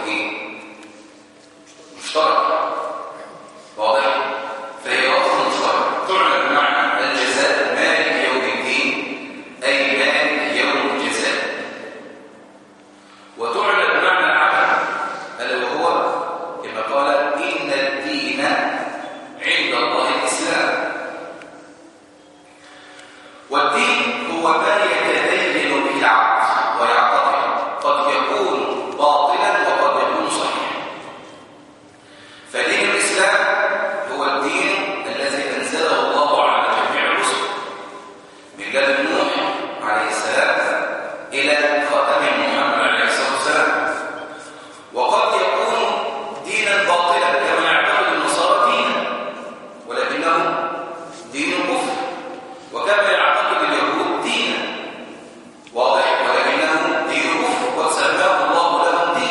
ايه؟ مشترك. واضح؟ فهي لفظ مشترك تعلن بمعنى الجزاء مالك يوم الدين، اي مالك يوم الجزاء، وتعلن بمعنى العمل الا وهو كما قال ان الدين عند الله الاسلام. والدين هو ما يتدين به العبد ويعتقد، قد يكون باطلا وقد يكون صحيحا. فدين الإسلام هو الدين الذي أنزله الله على جميع الرسل من لدن نوح عليه السلام إلى خاتم محمد عليه الصلاة والسلام. وقد يكون دينا باطلا كما يعتقد النصارى دينا، ولكنه دين الكفر، وكما يعتقد اليهود دينا. واضح؟ ولكنه دين الكفر، وسماه الله لهم دينا.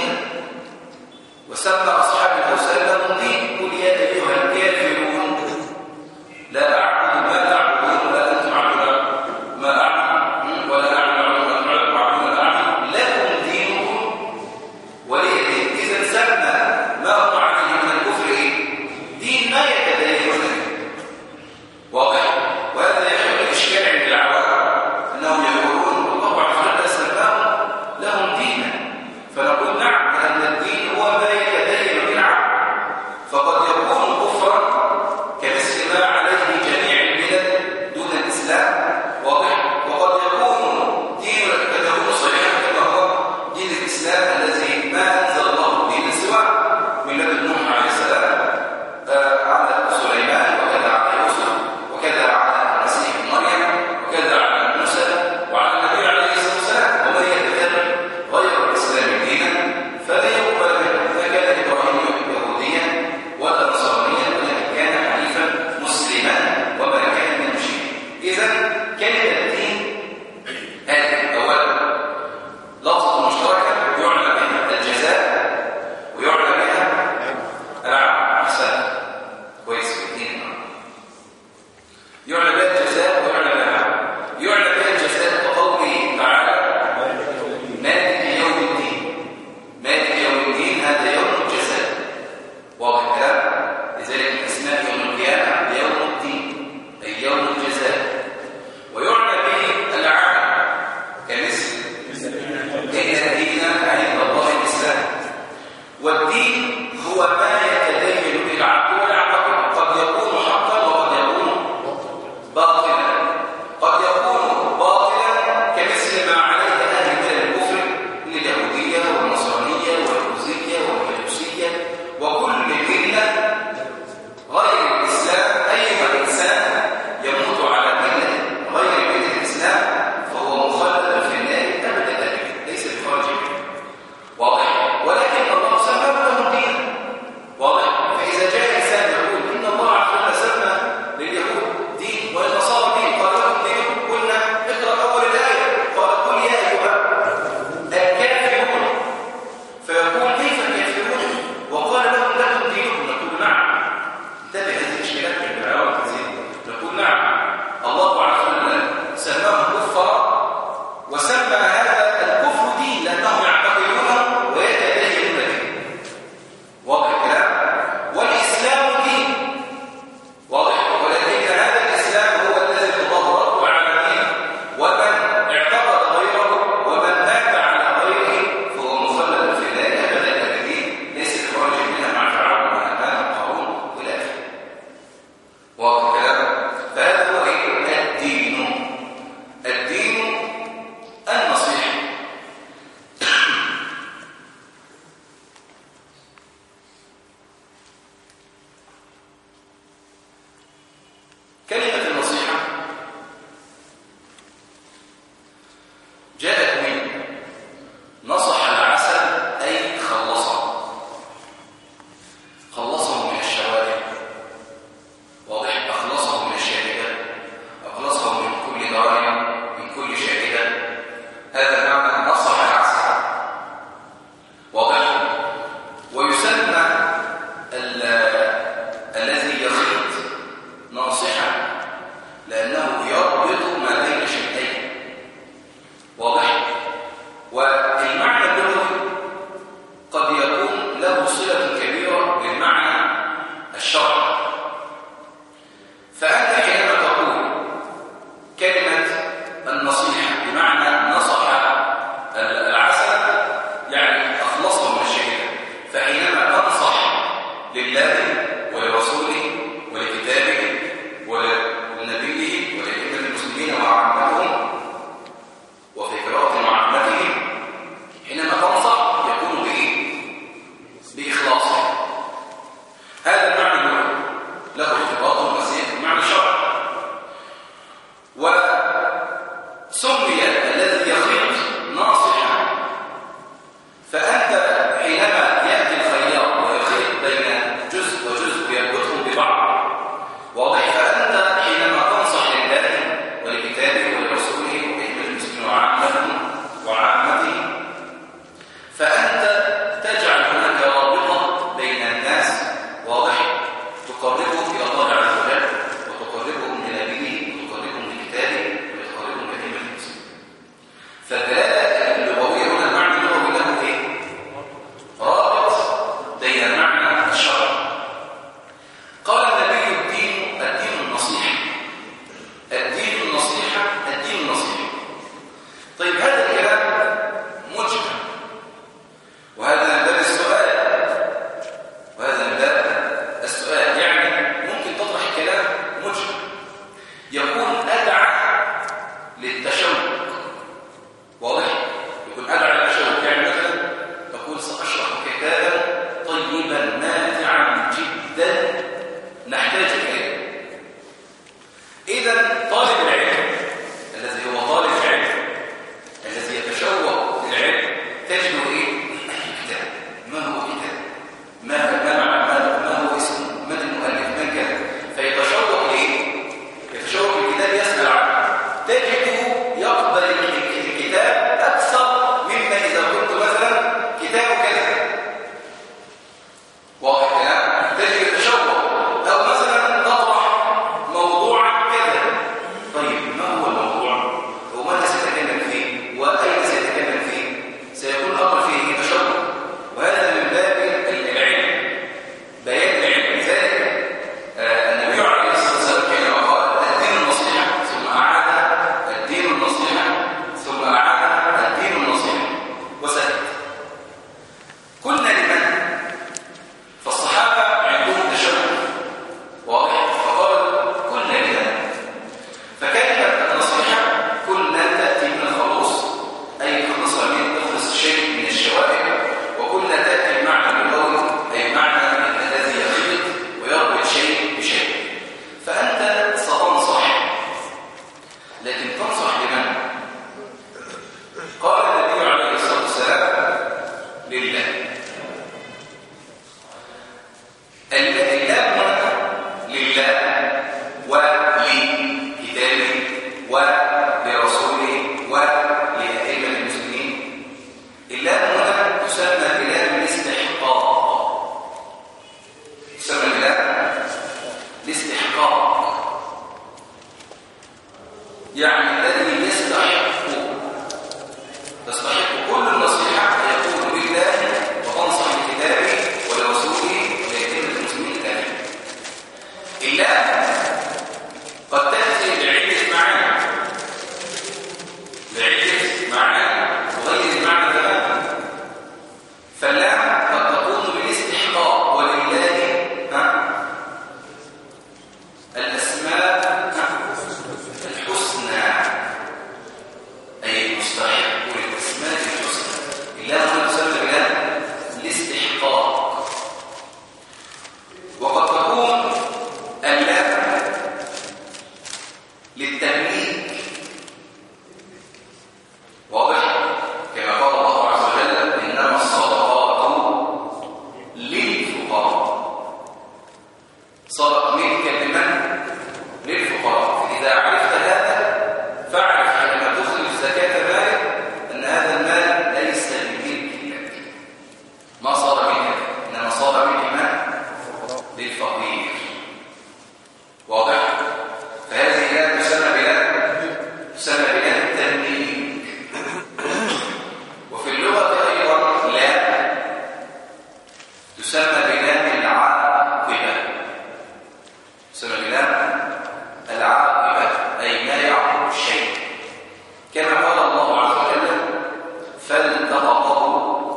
تسمى بلام العاقبة. تسمى بلام العاقبة أي ما يعقب الشيء، كما قال الله عز وجل فالتقطه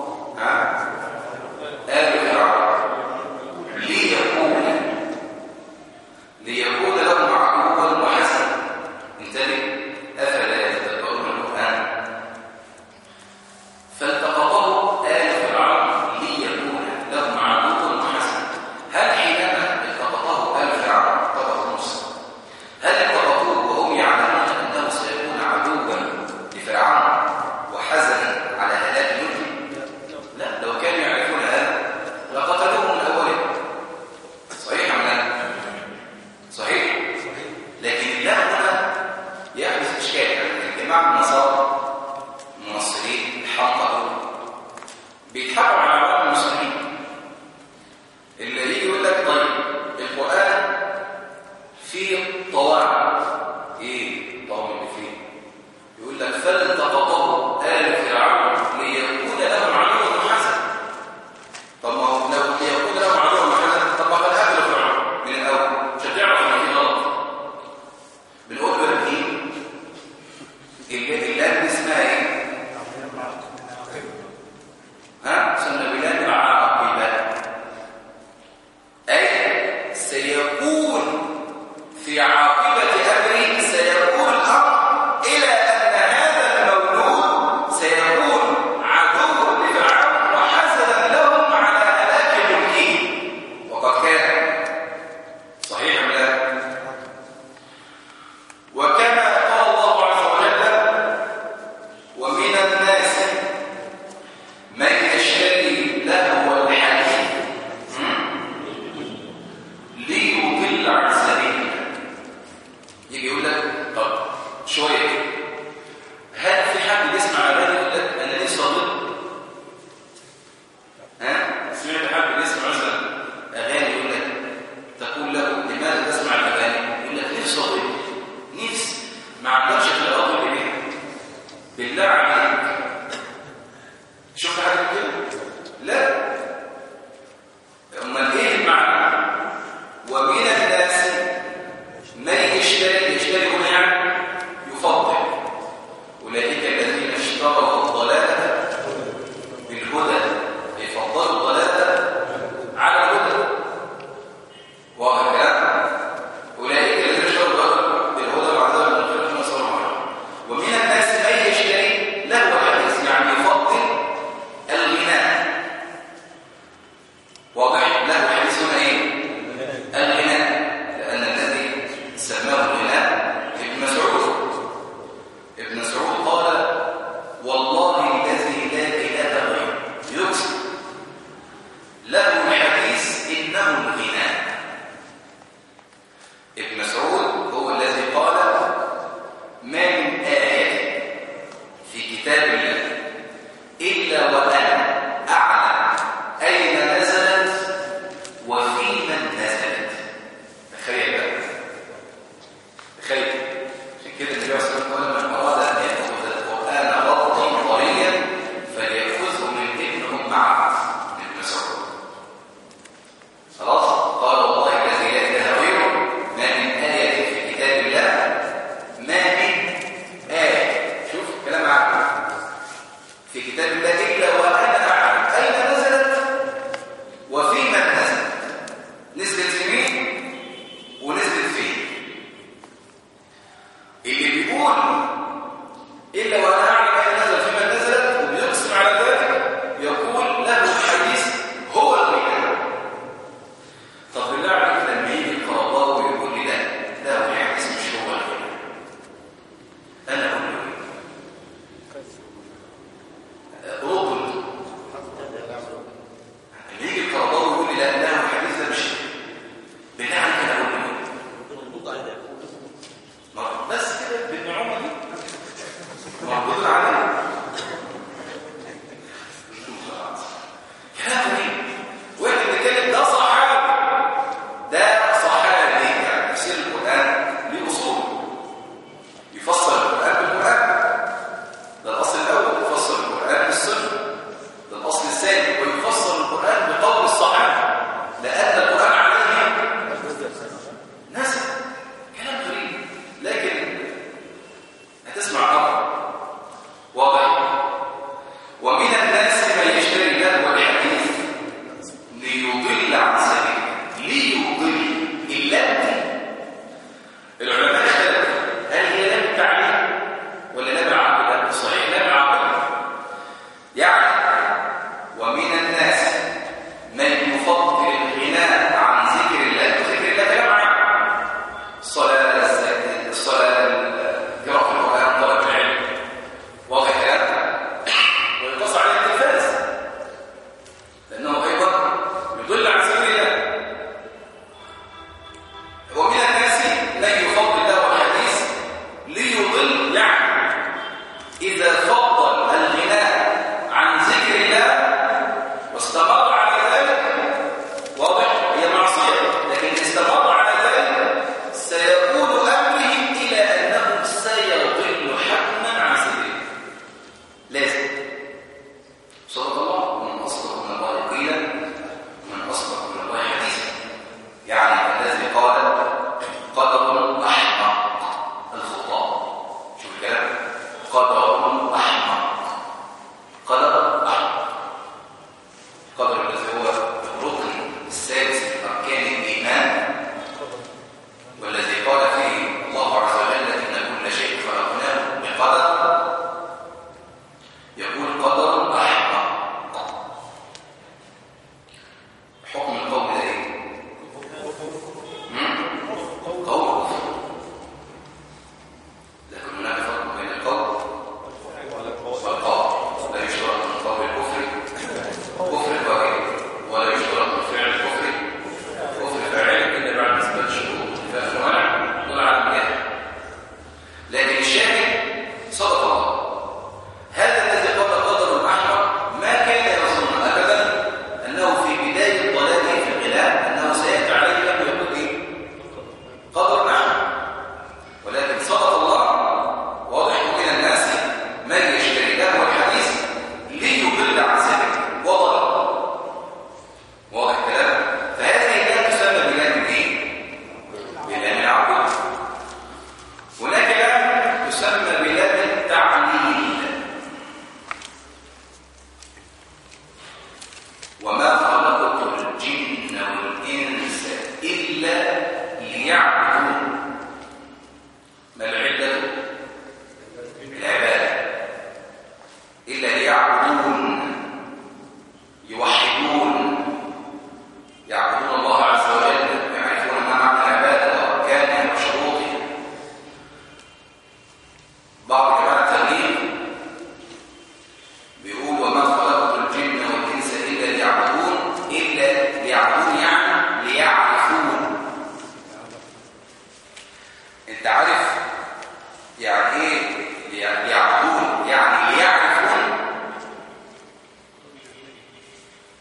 آل فرعون ليكون لهم عدوا وحسنا. انتبه، أفلا يتدبرون القرآن؟ فالتقطه آل فرعون ليكون لهم عدوا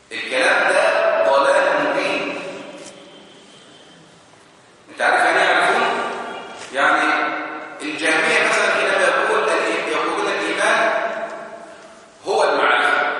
الكلام ده ضلال مبين. انت عارف يعني يعرفون؟ يعني الجهمية مثلا حينما يقولون الإيمان هو المعرفة.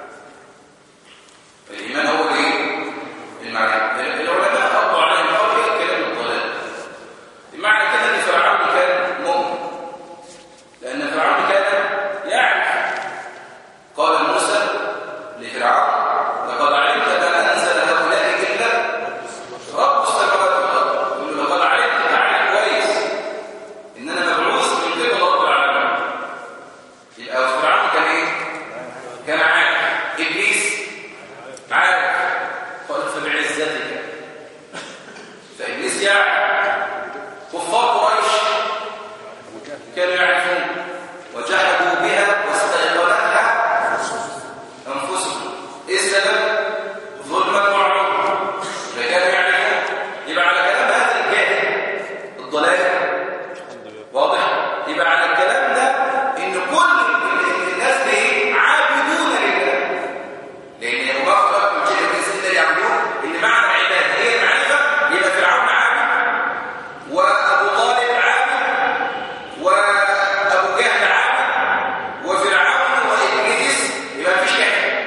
الإيمان هو الايه؟ المعرفة. العلماء أطلعوا عليهم قول الكلام الضلال. المعنى كده ان فرعون كان مؤمن، لأن فرعون كان يعرف. قال موسى لفرعون لقد علمت ما أنزل هؤلاء إلا رب السماوات والأرض. يقول له لقد علمت، تعالى كويس إن أنا مبعوث من قبل رب العالمين. يبقى فرعون كان إيه؟ كان عارف. إبليس عارف. قال فبعزتك. فإبليس يعرف. كفار قريش كانوا يعرفون وجحدوا بها واستيقنتها أنفسهم. إيه السبب؟ ظلما وعلوا. فكانوا يعرفون. يبقى على كلام هذا الجاهل الضلال واضح. يبقى على الكلام ده إن كل الناس دي عابدون لله، لأن أبو بكر رقم شيء الإنسان اللي يعبدون إن معنى العبادة هي المعرفة. يبقى فرعون عابد، وأبو طالب عابد، وأبو جهل عابد، وفرعون وإبليس. يبقى مفيش كافر.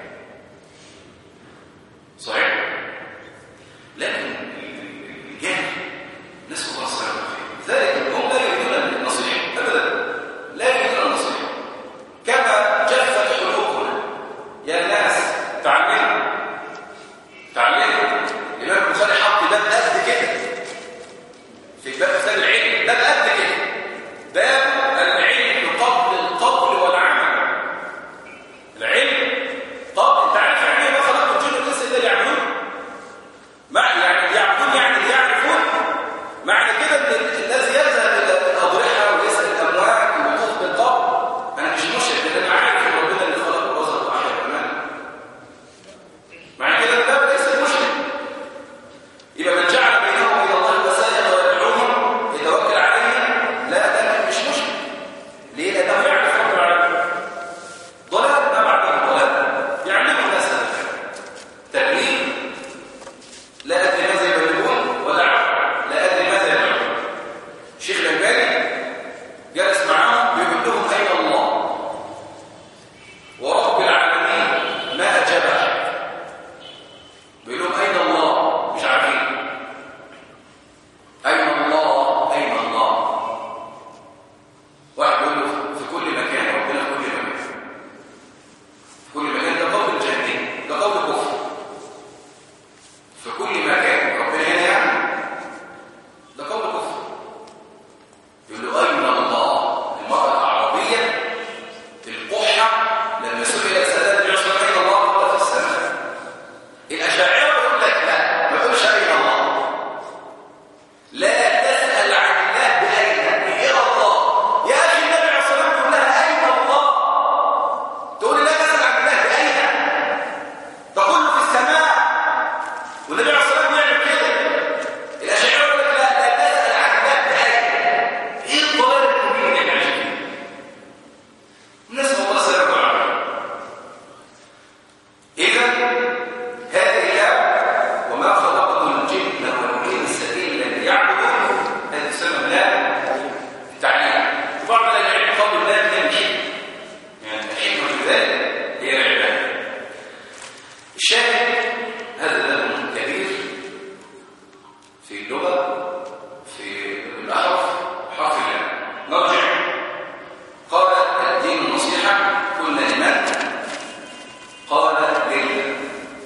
صحيح؟ لكن الجهل نسأل الله السلامة والعافية. ذلك هم لا يريدون النصيحة أبدا، لا يريدون النصيحة. كما جفت قلوبنا يا ناس. تعلموا الإمام البخاري حط باب قد كده في باب كتاب العلم، باب قد كده، باب العلم قبل القول والعمل. العلم طب انت عارف يعني ايه ما خلقت الجن والانس الا ليعبدون؟ يعني يعبدون يعني يعرفون. معنى كده ان الذي يذهب الى الاضرحه ويسال الاموات ويطوف بالقبر انا مش مشرك، لان انا عارف ان ربنا اللي خلق ورزق واحيا كمان. معنى كده الباب ليس مشرك. يبقى من جعل بينهم الى الله وسائل ويدعوهم يتوكل عليهم، لا ده مش مشرك. ليه؟ لانه يعرف رب العالمين. ضلال ما بعده ضلال. يعلمه الناس هذا تكليف. لا ادري ماذا يبلغون ودعوه لا ادري ماذا يبلغون. الشيخ الألباني جلس معهم بيقول لهم اين الله ورب العالمين، ما اجاب احد. بيقول لهم اين الله، مش عارفين. اين الله، اين الله. واحد يقول له في كل مكان، ربنا في كل مكان. في كل مكان ده قول الجاهلين، ده قول الكفر. في كل مكان ربنا هنا يعني، ده قول الكفر. يقول له اين الله. المرأة العربية القحة لما سئل سادات بن عثمان اين الله قال في السماء. الأشاعرة يقول لك لا، ما تقولش اين الله. لا تسأل عن الله بأين، إلى الله. يا أخي النبي عليه الصلاة والسلام يقول لها أين الله؟ تقول لا تسأل عن الله بأين، تقول له في السماء. والنبي عليه الصلاة والسلام يعمل كده. الأشاعرة يقول لك لا تسأل عن الله بأين. إيه الضلال المبين اللي احنا عايشين فيه؟ نسأل الله السلامة والعافية. إذا هذه الآية وما خلقت الجن والإنس إلا ليعبدون، هذه تسمى لا التعليم. وبعض العلم قبل لا تمشي، يعني الحكمة في ذلك هي العبادة. الشاهد هذا باب كبير في اللغة، في الأحرف، حرف الله. نرجع. قال الدين النصيحة. قلنا لمن؟ قال لله.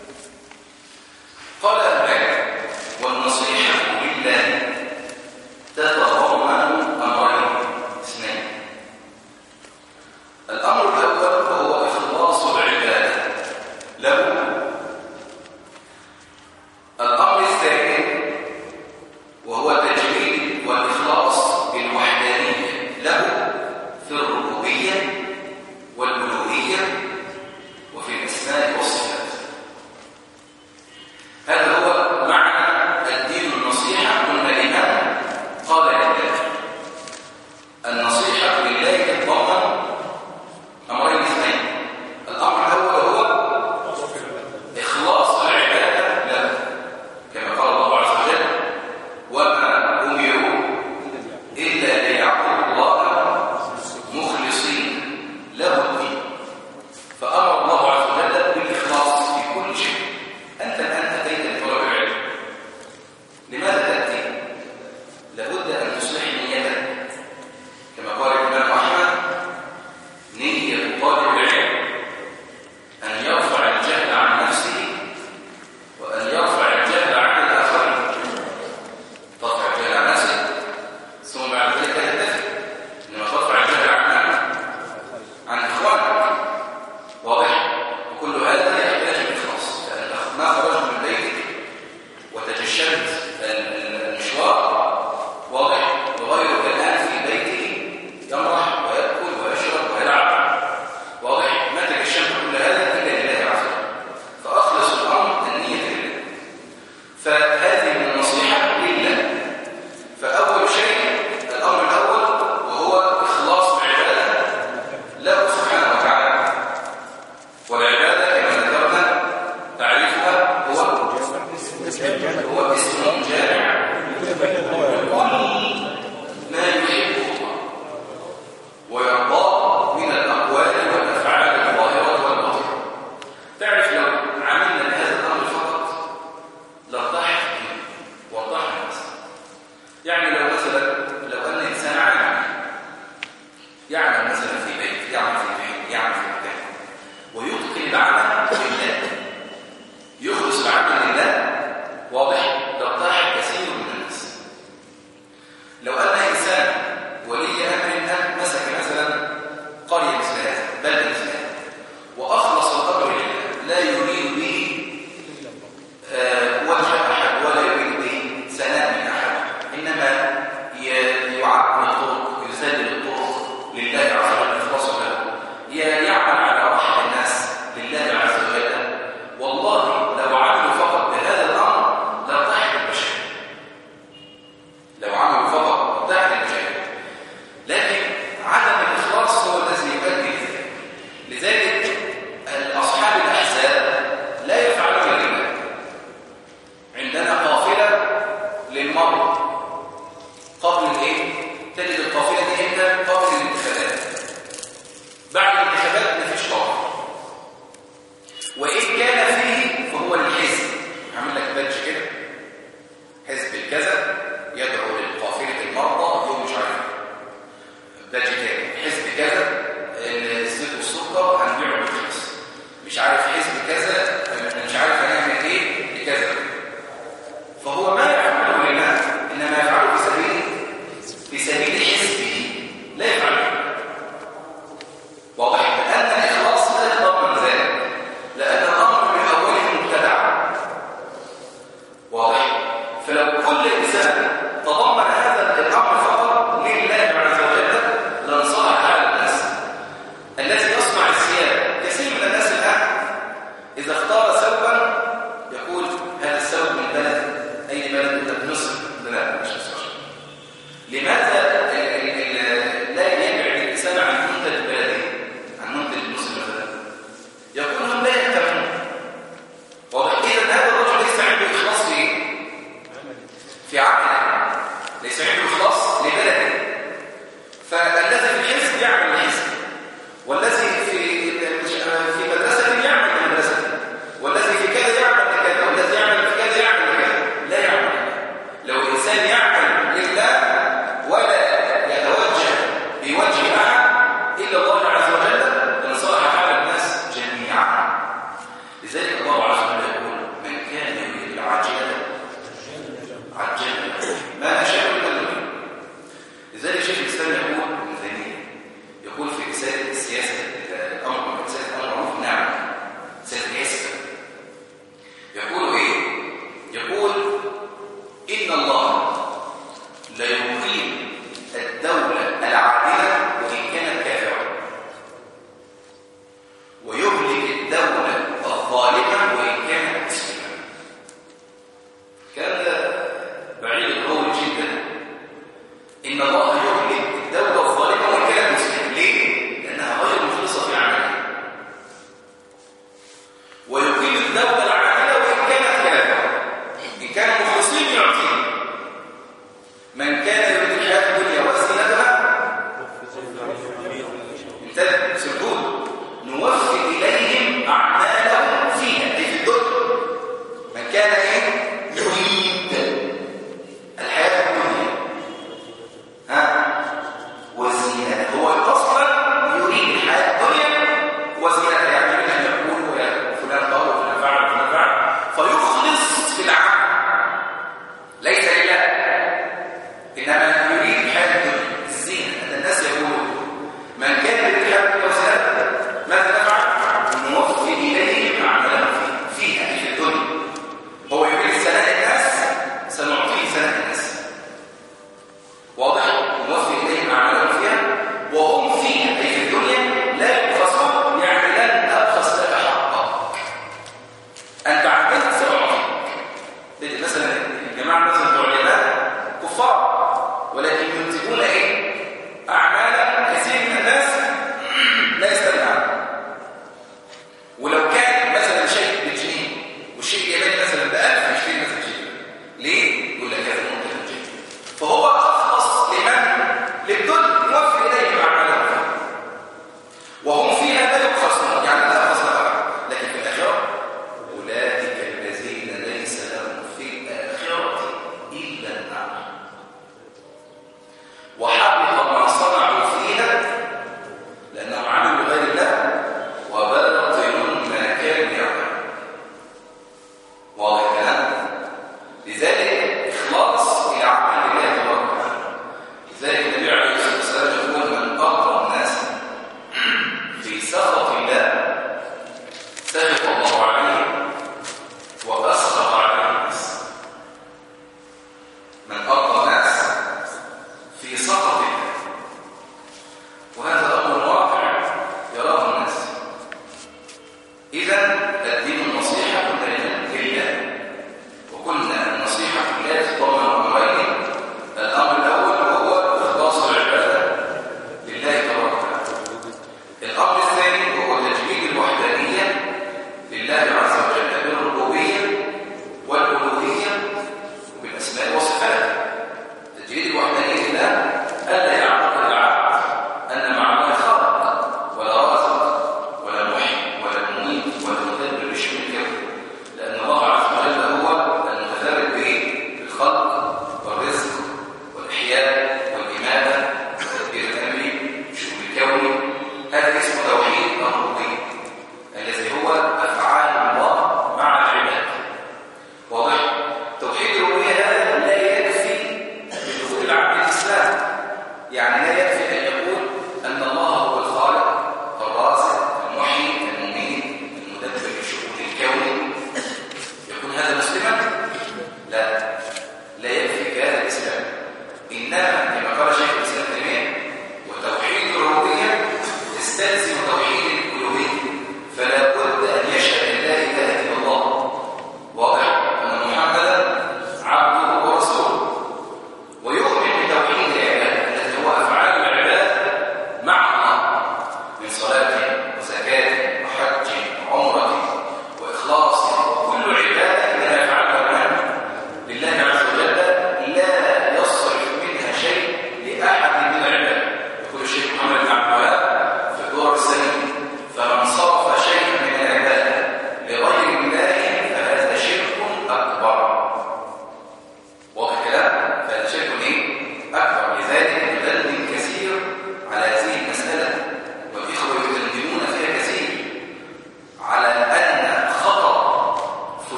قال الباب والنصيحة لله تتضمن أمرين اثنين. الأمر الأول وهو إخلاص العبادة له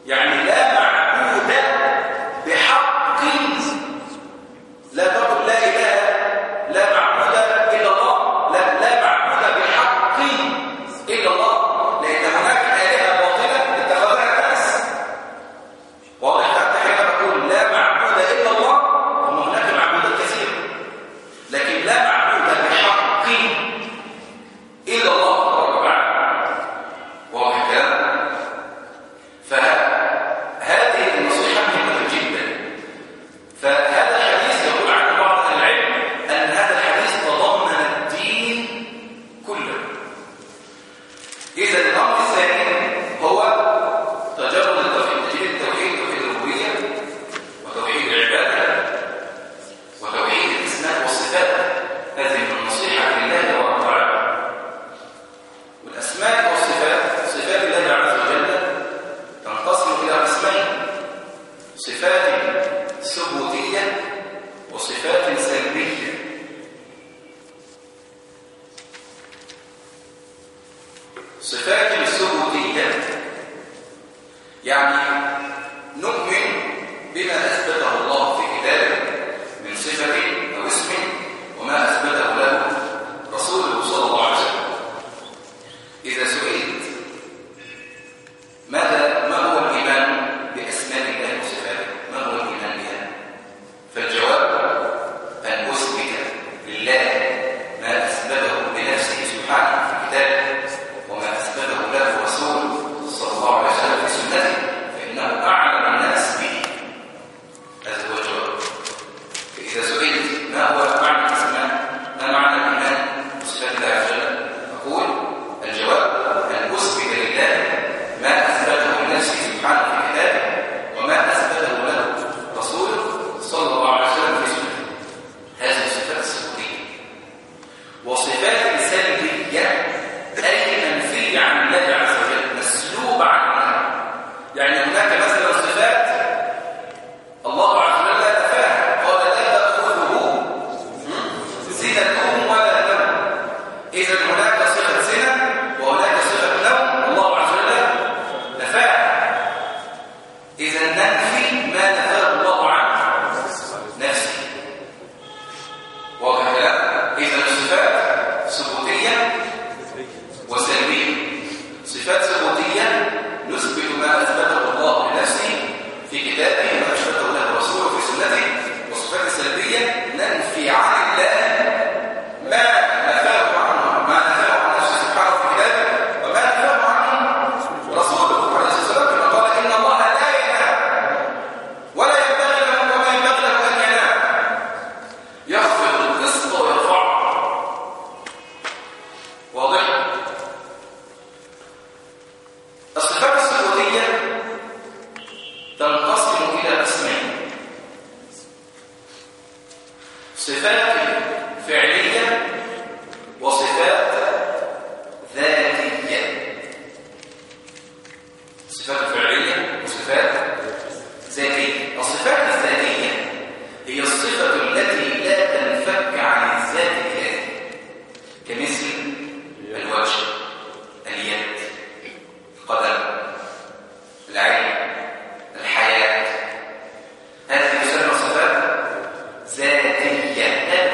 يعني لا معبود بحق، لا تقل لا إله لا معبود إلا الله، لا معبود بحق إلا الله، لأن هناك آلهة باطلة اتخذها الناس. واضح؟ حتى حين نقول لا معبود إلا الله، هم هناك معبودات كثيرة، لكن لا معبود بحق إلا الله رب العالمين. واضح الكلام؟ فهذه النصيحة مهمة جدا. فهذا الحديث يقول عنه بعض أهل العلم أن هذا الحديث تضمن الدين كله. إذا الأمر الثاني هو تجرد التوحيد، توحيد الربوبية وتوحيد العبادة وتوحيد الأسماء والصفات. هذه من النصيحة لله رب العالمين. والأسماء والصفات، صفات الله عز وجل تنقسم إلى قسمين: صفات ثبوتية وصفات سلبية. صفات الثبوتية يعني نؤمن بما أثبته الله في كتابه من صفة أو اسم وما أثبته له رسوله صلى الله عليه وسلم. إذا سئلت ما هو الإيمان بأسماء الله وصفاته، ما هو الإيمان بها؟ فالجواب أن أثبت لله ما أثبته لنفسه سبحانه في كتابه وما أثبته له رسوله صلى الله عليه وسلم في سنته، فإنه أعلم الناس به. هذا هو الجواب. إذا سئلت ما هو معنى الأسماء، ما معنى الإيمان بصفات الله عز وجل، أقول الجواب أن أثبت لله ما أثبته لنفسه سبحانه في كتابه وما أثبته له رسوله صلى الله عليه وسلم في سنته. هذه الصفات الثبوتية. وصفات سلبية أي منفية عن الله عز وجل، مسلوبة عنه. يعني هناك مثلا صفات الله عز وجل نفاها، قال لا تأخذه زنة ولا نوم. إذا هناك صفة زنا وهناك صفة نوم الله عز وجل نفاها. إذا ننفي ما نفاه الله عنه نفسه. واضح الكلام؟ إذا الصفات ثبوتية وسلبية. صفات ثبوتية نثبت ما أثبته الله لنفسه في كتابه وما أثبته له رسوله في سنته. وصفات سلبية ننفي عن الله ما نفاه عنه، ما نفاه عن نفسه سبحانه في كتابه وما نفاه عنه رسوله عليه الصلاة والسلام، كما قال إن الله لا ينام ولا ينبغي له وما ينبغي له أن ينام، يخفض القسط ويرفعه. واضح؟ الصفات الثبوتية تنقسم إلى قسمين: صفات فعلية وصفات ذاتية. صفات فعلية وصفات ذاتية. الصفات الذاتية هي الصفة التي لا تنفك عن الذات الذاتي، كمثل الوجه، اليد، القدم، العين، الحياة. هذه تسمى صفات ذاتية لا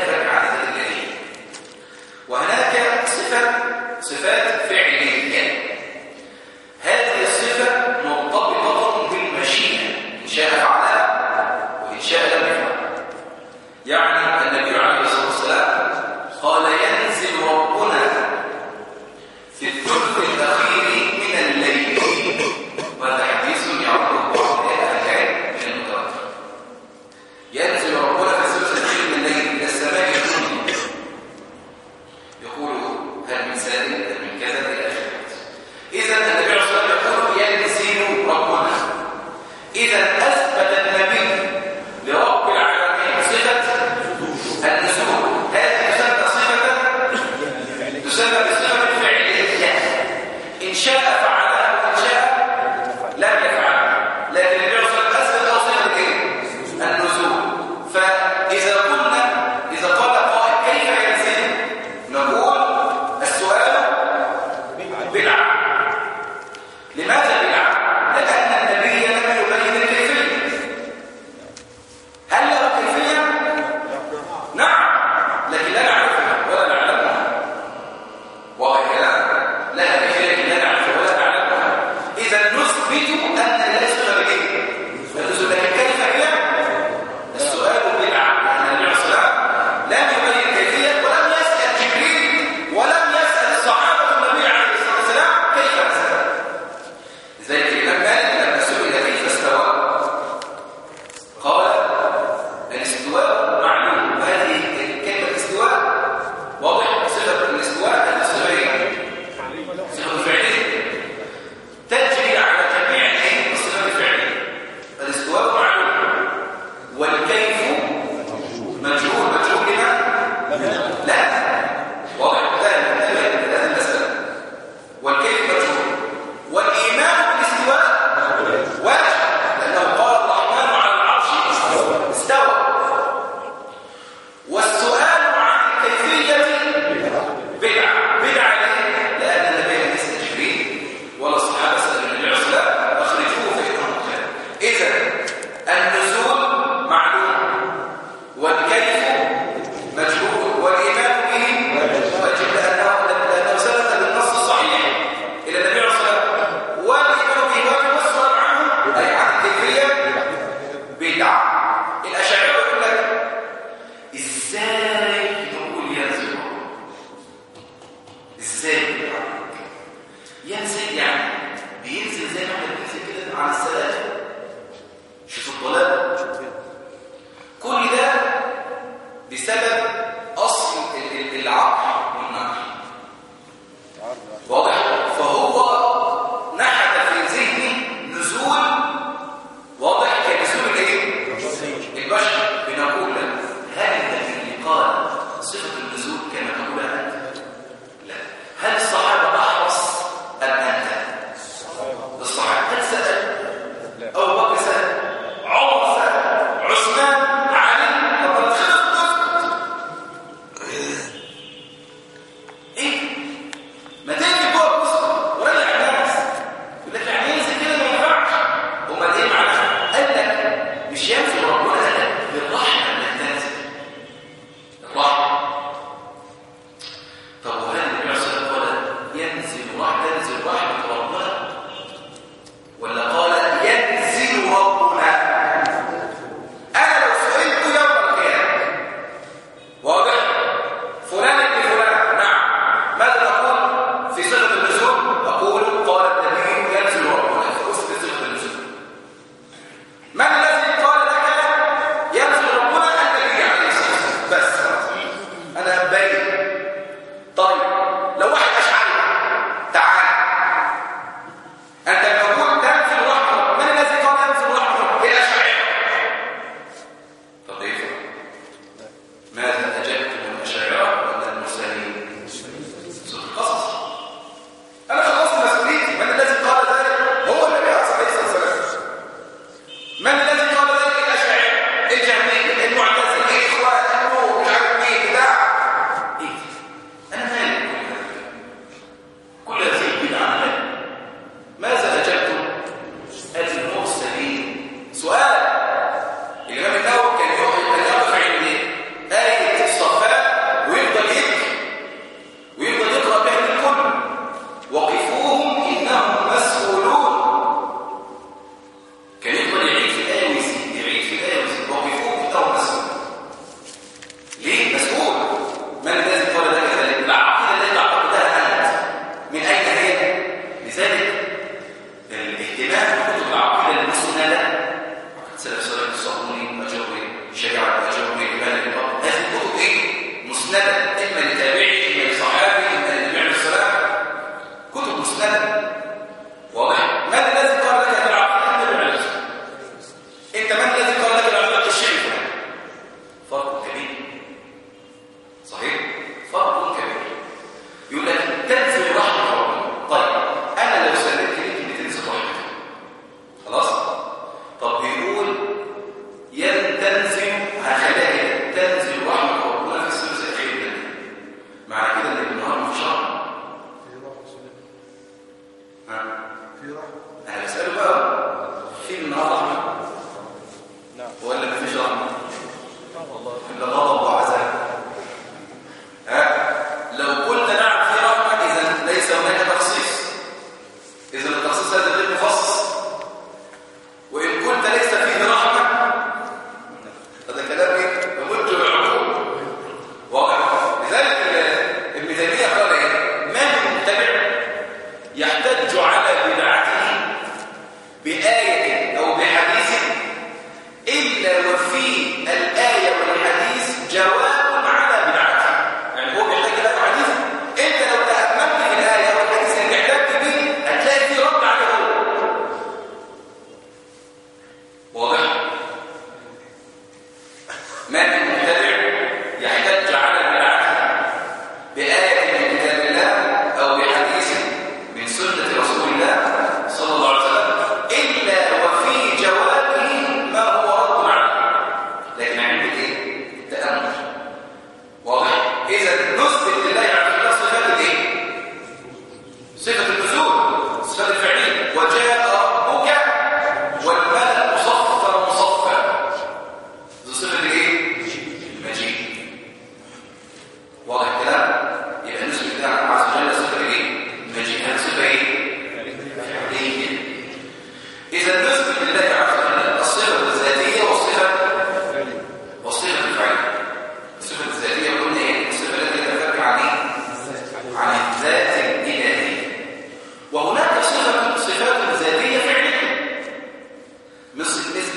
إذا النزول معلوم والكيف مجهول والإيمان به واجب لأنه ثبت بالنص الصحيح إلى النبي عليه الصلاة والسلام، والإيمان به واجب والسؤال عنه أي عن الكيفية بدعة. الأشاعرة يقول لك إزاي نقول ينزل؟ إزاي ينزل؟ يعني بينزل زي ما احنا بننزل كده على السلام. شوف الضلال، كل ده بسبب أصل العقل والنقل. واضح؟ فهو نحت في ذهني نزول واضح كنزول الايه؟ البشر. بنقول له هل الذي قال صفة النزول كما تقولها أنت؟ لا. هل الصحابة أحرص أم أنت؟ الصحابة. هل سأل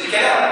الكلام.